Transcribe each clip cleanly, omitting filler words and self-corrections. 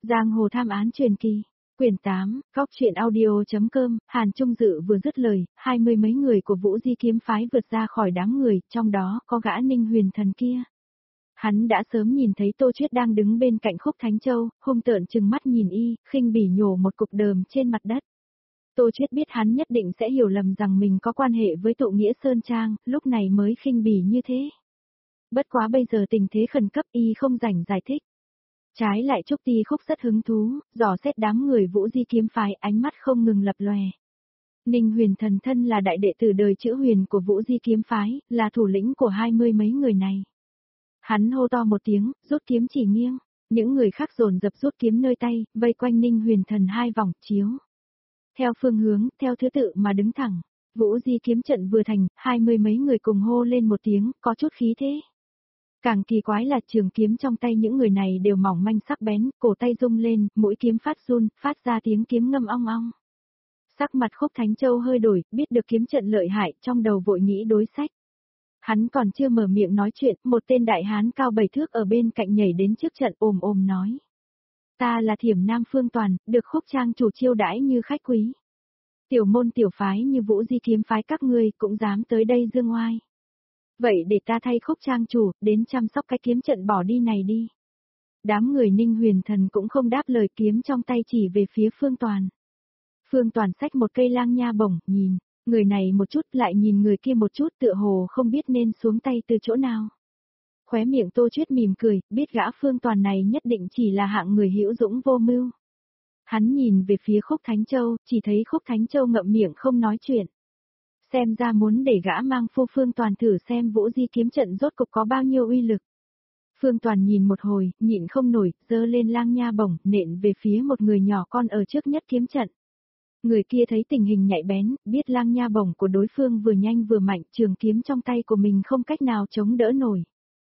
Giang hồ tham án truyền kỳ. Quyển 8, Góc truyện audio.com, Hàn Trung Dự vừa dứt lời, 20 mấy người của Vũ Di kiếm phái vượt ra khỏi đám người, trong đó có gã Ninh Huyền Thần kia. Hắn đã sớm nhìn thấy Tô Chuyết đang đứng bên cạnh Khúc Thánh Châu, hung tợn trừng mắt nhìn y, khinh bỉ nhổ một cục đờm trên mặt đất. Tô Chuyết biết hắn nhất định sẽ hiểu lầm rằng mình có quan hệ với Tụ Nghĩa Sơn Trang, lúc này mới khinh bỉ như thế. Bất quá bây giờ tình thế khẩn cấp y không rảnh giải thích. Trái lại Trúc Ti Khúc rất hứng thú, dò xét đám người Vũ Di kiếm phái, ánh mắt không ngừng lập lòe. Ninh Huyền Thần thân là đại đệ tử đời chữ huyền của Vũ Di kiếm phái, là thủ lĩnh của 20 mấy người này. Hắn hô to một tiếng, rút kiếm chỉ nghiêng. Những người khác dồn dập rút kiếm nơi tay, vây quanh Ninh Huyền Thần hai vòng, chiếu. Theo phương hướng, theo thứ tự mà đứng thẳng. Vũ Di kiếm trận vừa thành, 20 mấy người cùng hô lên một tiếng, có chút khí thế. Càng kỳ quái là trường kiếm trong tay những người này đều mỏng manh sắc bén, cổ tay rung lên, mũi kiếm phát run, phát ra tiếng kiếm ngâm ong ong. Sắc mặt Khúc Thánh Châu hơi đổi, biết được kiếm trận lợi hại, trong đầu vội nghĩ đối sách. Hắn còn chưa mở miệng nói chuyện, một tên đại hán cao 7 thước ở bên cạnh nhảy đến trước trận ồm ồm nói. Ta là Thiểm Nam Phương Toàn, được Khúc Trang chủ chiêu đãi như khách quý. Tiểu môn tiểu phái như Vũ Di kiếm phái các ngươi cũng dám tới đây dương oai. Vậy để ta thay Khúc Trang chủ, đến chăm sóc cái kiếm trận bỏ đi này đi. Đám người Ninh Huyền Thần cũng không đáp lời, kiếm trong tay chỉ về phía Phương Toàn. Phương Toàn xách một cây lang nha bổng, nhìn, người này một chút lại nhìn người kia một chút, tựa hồ không biết nên xuống tay từ chỗ nào. Khóe miệng Tô Chuyết mỉm cười, biết gã Phương Toàn này nhất định chỉ là hạng người hữu dũng vô mưu. Hắn nhìn về phía Khúc Thánh Châu, chỉ thấy Khúc Thánh Châu ngậm miệng không nói chuyện. Xem ra muốn để gã mang phu Phương Toàn thử xem Vũ Di kiếm trận rốt cục có bao nhiêu uy lực. Phương Toàn nhìn một hồi, nhịn không nổi, giơ lên lang nha bổng, nện về phía một người nhỏ con ở trước nhất kiếm trận. Người kia thấy tình hình nhạy bén, biết lang nha bổng của đối phương vừa nhanh vừa mạnh, trường kiếm trong tay của mình không cách nào chống đỡ nổi.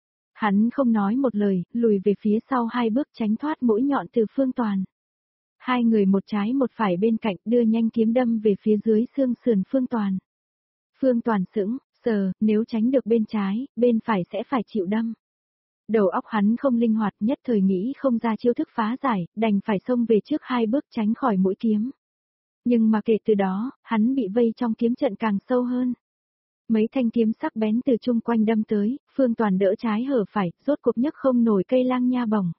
Hắn không nói một lời, lùi về phía sau 2 bước tránh thoát mũi nhọn từ Phương Toàn. Hai người một trái một phải bên cạnh đưa nhanh kiếm đâm về phía dưới xương sườn Phương Toàn. Phương Toàn sững, sờ, nếu tránh được bên trái, bên phải sẽ phải chịu đâm. Đầu óc hắn không linh hoạt, nhất thời nghĩ không ra chiêu thức phá giải, đành phải xông về trước 2 bước tránh khỏi mũi kiếm. Nhưng mà kể từ đó, hắn bị vây trong kiếm trận càng sâu hơn. Mấy thanh kiếm sắc bén từ chung quanh đâm tới, Phương Toàn đỡ trái hở phải, rốt cuộc nhấc không nổi cây lang nha bổng.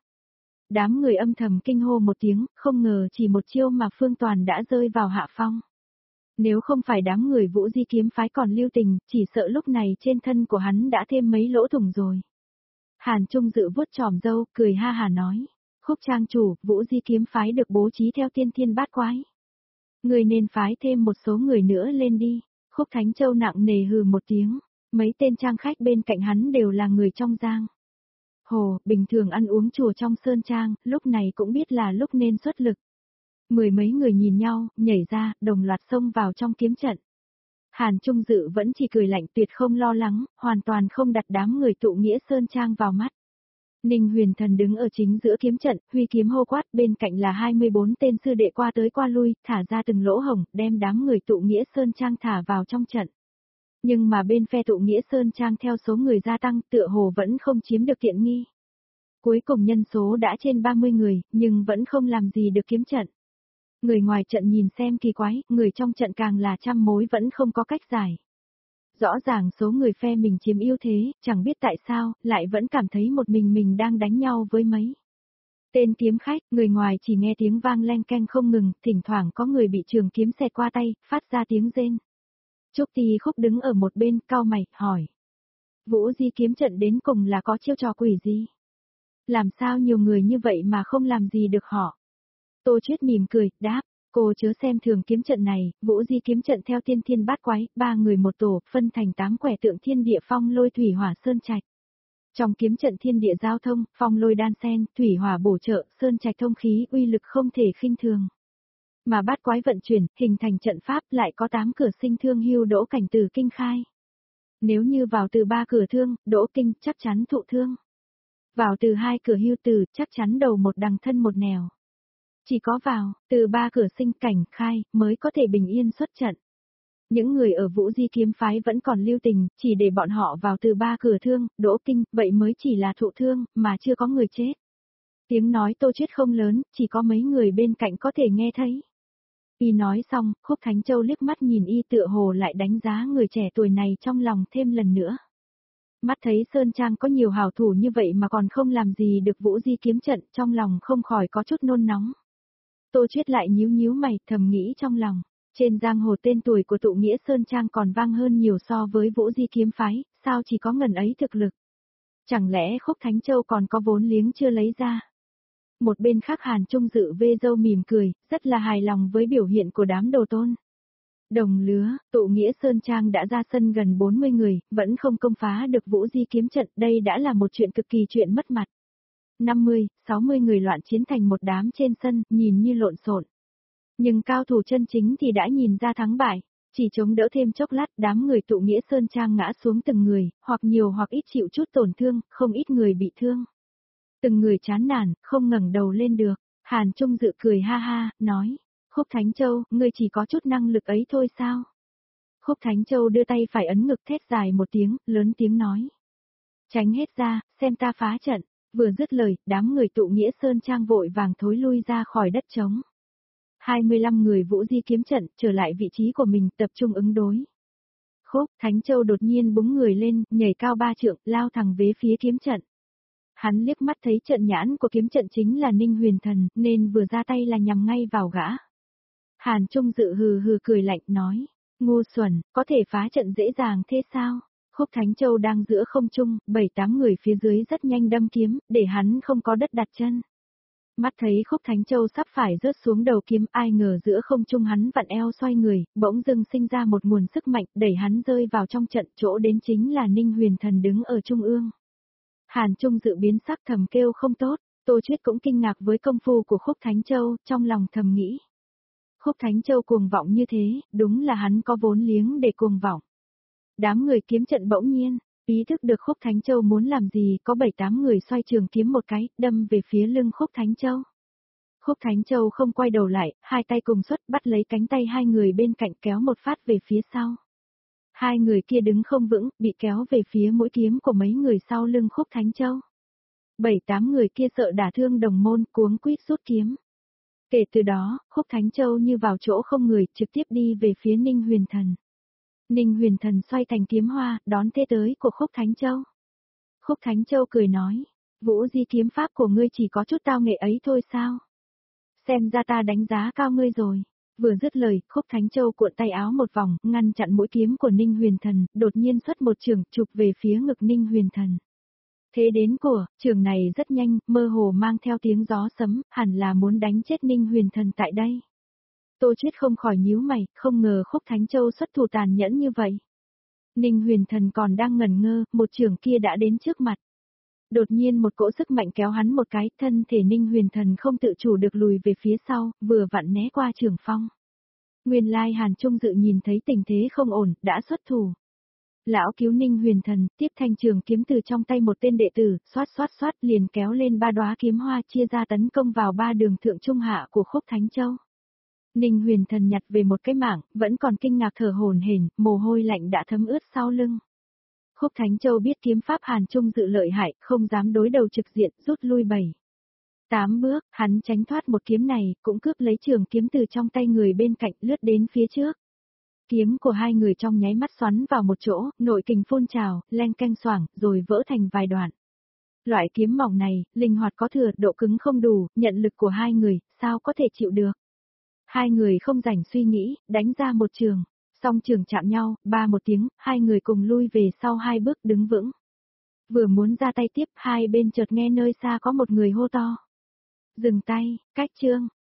Đám người âm thầm kinh hô một tiếng, không ngờ chỉ một chiêu mà Phương Toàn đã rơi vào hạ phong. Nếu không phải đám người Vũ Di kiếm phái còn lưu tình, chỉ sợ lúc này trên thân của hắn đã thêm mấy lỗ thủng rồi. Hàn Trung Dự vuốt chòm râu, cười ha hà nói. Khúc Trang chủ, Vũ Di kiếm phái được bố trí theo tiên thiên bát quái. Người nên phái thêm một số người nữa lên đi. Khúc Thánh Châu nặng nề hừ một tiếng. Mấy tên trang khách bên cạnh hắn đều là người trong giang hồ, bình thường ăn uống chùa trong sơn trang, lúc này cũng biết là lúc nên xuất lực. 10 mấy người nhìn nhau, nhảy ra, đồng loạt xông vào trong kiếm trận. Hàn Trung Dự vẫn chỉ cười lạnh, tuyệt không lo lắng, hoàn toàn không đặt đám người Tụ Nghĩa Sơn Trang vào mắt. Ninh Huyền Thần đứng ở chính giữa kiếm trận, huy kiếm hô quát, bên cạnh là 24 tên sư đệ qua tới qua lui, thả ra từng lỗ hổng, đem đám người Tụ Nghĩa Sơn Trang thả vào trong trận. Nhưng mà bên phe Tụ Nghĩa Sơn Trang theo số người gia tăng, tựa hồ vẫn không chiếm được tiện nghi. Cuối cùng nhân số đã trên 30 người, nhưng vẫn không làm gì được kiếm trận. Người ngoài trận nhìn xem kỳ quái, người trong trận càng là trăm mối vẫn không có cách giải. Rõ ràng số người phe mình chiếm ưu thế, chẳng biết tại sao, lại vẫn cảm thấy một mình đang đánh nhau với mấy tên kiếm khách, người ngoài chỉ nghe tiếng vang len keng không ngừng, thỉnh thoảng có người bị trường kiếm xẹt qua tay, phát ra tiếng rên. Trúc Ti Khúc đứng ở một bên, cau mày, hỏi. Vũ Di kiếm trận đến cùng là có chiêu trò quỷ gì? Làm sao nhiều người như vậy mà không làm gì được họ? Tô Chuyết mỉm cười, đáp, cô chớ xem thường kiếm trận này, Vũ Di kiếm trận theo tiên thiên bát quái, 3 người một tổ, phân thành 8 quẻ tượng thiên địa phong lôi thủy hỏa sơn trạch. Trong kiếm trận thiên địa giao thông, phong lôi đan xen, thủy hỏa bổ trợ, sơn trạch thông khí, uy lực không thể khinh thường. Mà bát quái vận chuyển, hình thành trận pháp lại có 8 cửa sinh thương hưu đỗ cảnh từ kinh khai. Nếu như vào từ 3 cửa thương, đỗ kinh, chắc chắn thụ thương. Vào từ 2 cửa hưu từ, chắc chắn đầu một đằng thân một nẻo. Chỉ có vào, từ 3 cửa sinh cảnh, khai, mới có thể bình yên xuất trận. Những người ở Vũ Di kiếm phái vẫn còn lưu tình, chỉ để bọn họ vào từ 3 cửa thương, đỗ kinh, vậy mới chỉ là thụ thương, mà chưa có người chết. Tiếng nói Tô Chuyết không lớn, chỉ có mấy người bên cạnh có thể nghe thấy. Y nói xong, Khúc Thánh Châu liếc mắt nhìn y tựa hồ lại đánh giá người trẻ tuổi này trong lòng thêm lần nữa. Mắt thấy Sơn Trang có nhiều hảo thủ như vậy mà còn không làm gì được Vũ Di kiếm trận, trong lòng không khỏi có chút nôn nóng. Tô Chuyết lại nhíu nhíu mày, thầm nghĩ trong lòng. Trên giang hồ tên tuổi của tụ nghĩa Sơn Trang còn vang hơn nhiều so với Vũ Di kiếm phái, sao chỉ có ngần ấy thực lực. Chẳng lẽ Khúc Thánh Châu còn có vốn liếng chưa lấy ra? Một bên khác Hàn Trung Dự vê râu mỉm cười, rất là hài lòng với biểu hiện của đám đồ tôn. Đồng lứa, tụ nghĩa Sơn Trang đã ra sân gần 40 người, vẫn không công phá được Vũ Di kiếm trận, đây đã là một chuyện cực kỳ chuyện mất mặt. 50, 60 người loạn chiến thành một đám trên sân, nhìn như lộn xộn. Nhưng cao thủ chân chính thì đã nhìn ra thắng bại, chỉ chống đỡ thêm chốc lát đám người tụ nghĩa Sơn Trang ngã xuống từng người, hoặc nhiều hoặc ít chịu chút tổn thương, không ít người bị thương. Từng người chán nản, không ngẩng đầu lên được, Hàn Trung Dự cười ha ha, nói, Khúc Thánh Châu, ngươi chỉ có chút năng lực ấy thôi sao? Khúc Thánh Châu đưa tay phải ấn ngực thét dài một tiếng, lớn tiếng nói. Tránh hết ra, xem ta phá trận, vừa dứt lời, đám người tụ nghĩa Sơn Trang vội vàng thối lui ra khỏi đất trống. 25 người Vũ Di kiếm trận trở lại vị trí của mình tập trung ứng đối. Khúc Thánh Châu đột nhiên búng người lên, nhảy cao 3 trượng, lao thẳng về phía kiếm trận. Hắn liếc mắt thấy trận nhãn của kiếm trận chính là Ninh Huyền Thần, nên vừa ra tay là nhằm ngay vào gã. Hàn Trung Dự hừ hừ cười lạnh nói, ngu xuẩn, có thể phá trận dễ dàng thế sao? Khúc Thánh Châu đang giữa không trung, 7-8 người phía dưới rất nhanh đâm kiếm, để hắn không có đất đặt chân. Mắt thấy Khúc Thánh Châu sắp phải rớt xuống đầu kiếm, ai ngờ giữa không trung hắn vặn eo xoay người, bỗng dưng sinh ra một nguồn sức mạnh, đẩy hắn rơi vào trong trận, chỗ đến chính là Ninh Huyền Thần đứng ở trung ương. Hàn Trung Dự biến sắc thầm kêu không tốt, Tô Chuyết cũng kinh ngạc với công phu của Khúc Thánh Châu, trong lòng thầm nghĩ. Khúc Thánh Châu cuồng vọng như thế, đúng là hắn có vốn liếng để cuồng vọng. Đám người kiếm trận bỗng nhiên, ý thức được Khúc Thánh Châu muốn làm gì, có 7-8 người xoay trường kiếm một cái, đâm về phía lưng Khúc Thánh Châu. Khúc Thánh Châu không quay đầu lại, hai tay cùng xuất bắt lấy cánh tay hai người bên cạnh kéo một phát về phía sau. Hai người kia đứng không vững, bị kéo về phía mũi kiếm của mấy người sau lưng Khúc Thánh Châu. 7-8 người kia sợ đả thương đồng môn, cuống quýt rút kiếm. Kể từ đó, Khúc Thánh Châu như vào chỗ không người, trực tiếp đi về phía Ninh Huyền Thần. Ninh Huyền Thần xoay thành kiếm hoa, đón thế tới của Khúc Thánh Châu. Khúc Thánh Châu cười nói, Vũ Di kiếm pháp của ngươi chỉ có chút tao nghệ ấy thôi sao? Xem ra ta đánh giá cao ngươi rồi. Vừa dứt lời, Khúc Thánh Châu cuộn tay áo một vòng, ngăn chặn mũi kiếm của Ninh Huyền Thần, đột nhiên xuất một chưởng chụp về phía ngực Ninh Huyền Thần. Thế đến của, chưởng này rất nhanh, mơ hồ mang theo tiếng gió sấm, hẳn là muốn đánh chết Ninh Huyền Thần tại đây. Tô Chuyết không khỏi nhíu mày, không ngờ Khúc Thánh Châu xuất thủ tàn nhẫn như vậy. Ninh Huyền Thần còn đang ngẩn ngơ, một chưởng kia đã đến trước mặt. Đột nhiên một cỗ sức mạnh kéo hắn một cái, thân thể Ninh Huyền Thần không tự chủ được lùi về phía sau, vừa vặn né qua chưởng phong. Nguyên lai Hàn Trung Dự nhìn thấy tình thế không ổn, đã xuất thủ. Lão cứu Ninh Huyền Thần, tiếp thanh trường kiếm từ trong tay một tên đệ tử, xoát liền kéo lên 3 đóa kiếm hoa chia ra tấn công vào 3 đường thượng trung hạ của Khúc Thánh Châu. Ninh Huyền Thần nhặt về một cái mảng, vẫn còn kinh ngạc thở hổn hển, mồ hôi lạnh đã thấm ướt sau lưng. Khúc Thánh Châu biết kiếm pháp Hàn Trung Dự lợi hại, không dám đối đầu trực diện, rút lui 7-8 bước, hắn tránh thoát một kiếm này, cũng cướp lấy trường kiếm từ trong tay người bên cạnh lướt đến phía trước. Kiếm của hai người trong nháy mắt xoắn vào một chỗ, nội kình phun trào, len canh xoảng, rồi vỡ thành vài đoạn. Loại kiếm mỏng này, linh hoạt có thừa, độ cứng không đủ, nhận lực của hai người, sao có thể chịu được. Hai người không rảnh suy nghĩ, đánh ra một trường. Song trường chạm nhau, ba một tiếng, hai người cùng lui về sau 2 bước đứng vững. Vừa muốn ra tay tiếp, hai bên chợt nghe nơi xa có một người hô to. Dừng tay, cách chương.